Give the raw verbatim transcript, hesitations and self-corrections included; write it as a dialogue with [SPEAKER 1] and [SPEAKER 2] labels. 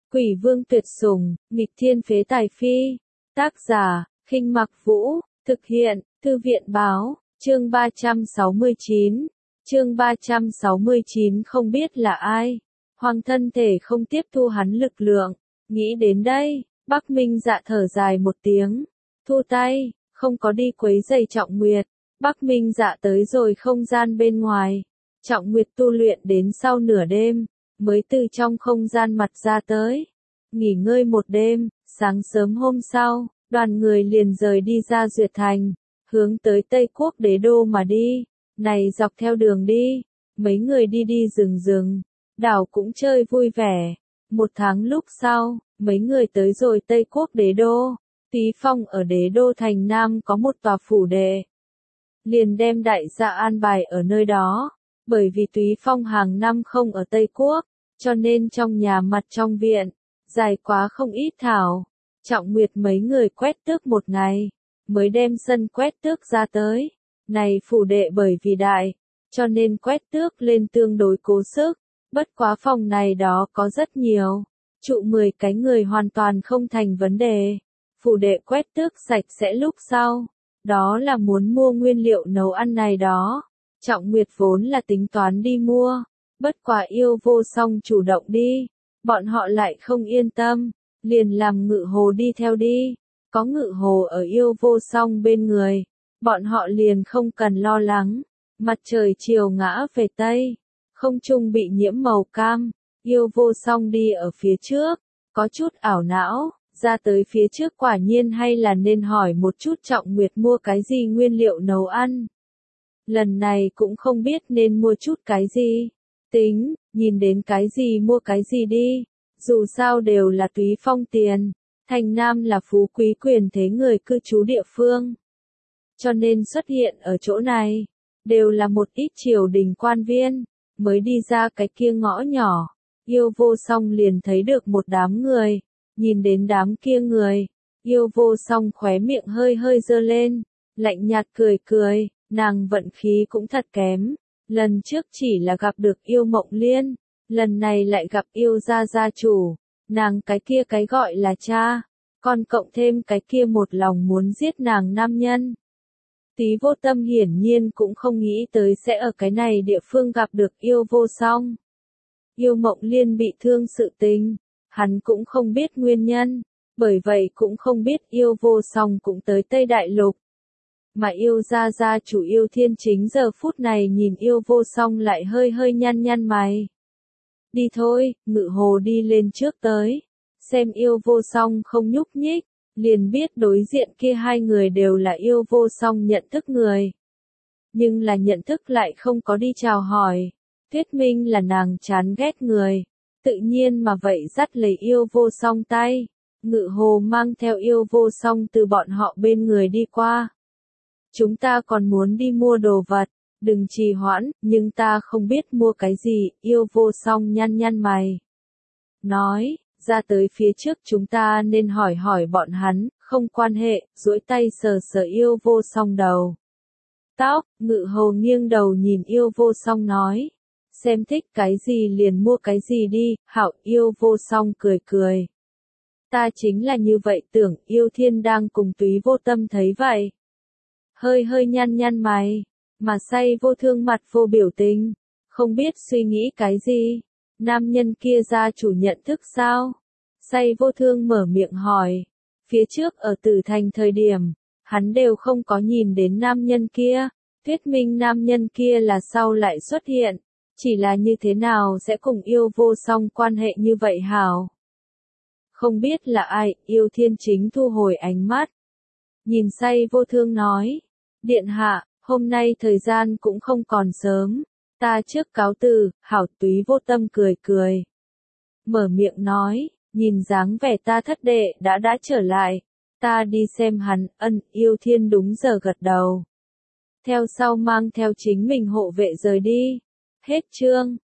[SPEAKER 1] Quỷ vương tuyệt sủng, nghịch thiên phế tài phi. Tác giả, Khinh Mặc Vũ, thực hiện, Thư viện báo, chương ba trăm sáu mươi chín. Chương ba trăm sáu mươi chín không biết là ai. Hoàng thân thể không tiếp thu hắn lực lượng. Nghĩ đến đây, Bắc Minh Dạ thở dài một tiếng. Thu tay, không có đi quấy rầy Trọng Nguyệt. Bắc Minh Dạ tới rồi không gian bên ngoài. Trọng Nguyệt tu luyện đến sau nửa đêm, mới từ trong không gian mặt ra tới. Nghỉ ngơi một đêm, sáng sớm hôm sau, đoàn người liền rời đi ra Duyệt Thành, hướng tới Tây Quốc đế đô mà đi. Này dọc theo đường đi, mấy người đi đi rừng rừng, đảo cũng chơi vui vẻ. Một tháng lúc sau, mấy người tới rồi Tây Quốc đế đô. Túy Phong ở đế đô thành Nam có một tòa phủ đệ. Liền đem đại gia an bài ở nơi đó. Bởi vì Túy Phong hàng năm không ở Tây Quốc, cho nên trong nhà mặt trong viện, dài quá không ít thảo. Trọng Nguyệt mấy người quét tước một ngày, mới đem sân quét tước ra tới. Này phủ đệ bởi vì đại, cho nên quét tước lên tương đối cố sức. Bất quá phòng này đó có rất nhiều, trụ mười cái người hoàn toàn không thành vấn đề. Phủ đệ quét tước sạch sẽ lúc sau, đó là muốn mua nguyên liệu nấu ăn này đó. Trọng Nguyệt vốn là tính toán đi mua, bất quá yêu vô song chủ động đi, bọn họ lại không yên tâm, liền làm Ngự Hồ đi theo đi. Có Ngự Hồ ở yêu vô song bên người, bọn họ liền không cần lo lắng. Mặt trời chiều ngã về Tây, không trung bị nhiễm màu cam, yêu vô song đi ở phía trước, có chút ảo não, ra tới phía trước quả nhiên hay là nên hỏi một chút Trọng Nguyệt mua cái gì nguyên liệu nấu ăn. Lần này cũng không biết nên mua chút cái gì. Tính, nhìn đến cái gì mua cái gì đi. Dù sao đều là Túy Phong tiền. Thành Nam là phú quý quyền thế người cư trú địa phương. Cho nên xuất hiện ở chỗ này, đều là một ít triều đình quan viên. Mới đi ra cái kia ngõ nhỏ, yêu vô song liền thấy được một đám người. Nhìn đến đám kia người, yêu vô song khóe miệng hơi hơi dơ lên, lạnh nhạt cười cười. Nàng vận khí cũng thật kém, lần trước chỉ là gặp được yêu Mộng Liên, lần này lại gặp yêu gia gia chủ, nàng cái kia cái gọi là cha, còn cộng thêm cái kia một lòng muốn giết nàng nam nhân. Tí Vô Tâm hiển nhiên cũng không nghĩ tới sẽ ở cái này địa phương gặp được yêu vô song. Yêu Mộng Liên bị thương sự tình, hắn cũng không biết nguyên nhân, bởi vậy cũng không biết yêu vô song cũng tới Tây Đại Lục. Mà yêu gia gia chủ Yêu Thiên Chính giờ phút này nhìn yêu vô song lại hơi hơi nhăn nhăn mày. Đi thôi, Ngự Hồ đi lên trước tới. Xem yêu vô song không nhúc nhích, liền biết đối diện kia hai người đều là yêu vô song nhận thức người. Nhưng là nhận thức lại không có đi chào hỏi. Thuyết minh là nàng chán ghét người. Tự nhiên mà vậy dắt lấy yêu vô song tay. Ngự Hồ mang theo yêu vô song từ bọn họ bên người đi qua. Chúng ta còn muốn đi mua đồ vật, đừng trì hoãn, nhưng ta không biết mua cái gì, yêu vô song nhăn nhăn mày. Nói, ra tới phía trước chúng ta nên hỏi hỏi bọn hắn, không quan hệ, duỗi tay sờ sờ yêu vô song đầu. Tóc, Ngự Hồ nghiêng đầu nhìn yêu vô song nói, xem thích cái gì liền mua cái gì đi, hảo yêu vô song cười cười. Ta chính là như vậy tưởng, Yêu Thiên đang cùng Túy Vô Tâm thấy vậy. Hơi hơi nhăn nhăn mày, mà say vô thương mặt vô biểu tình, không biết suy nghĩ cái gì. Nam nhân kia gia chủ nhận thức sao? Say vô thương mở miệng hỏi. Phía trước ở Tử Thành thời điểm, hắn đều không có nhìn đến nam nhân kia, thuyết minh nam nhân kia là sau lại xuất hiện, chỉ là như thế nào sẽ cùng yêu vô song quan hệ như vậy hảo? Không biết là ai, Yêu Thiên Chính thu hồi ánh mắt. Nhìn say vô thương nói. Điện hạ, hôm nay thời gian cũng không còn sớm, ta trước cáo từ, hảo. Túy Vô Tâm cười cười. Mở miệng nói, nhìn dáng vẻ ta thất đệ đã đã trở lại, ta đi xem hắn. Ân. Yêu Thiên đúng giờ gật đầu. Theo sau mang theo chính mình hộ vệ rời đi. Hết chương.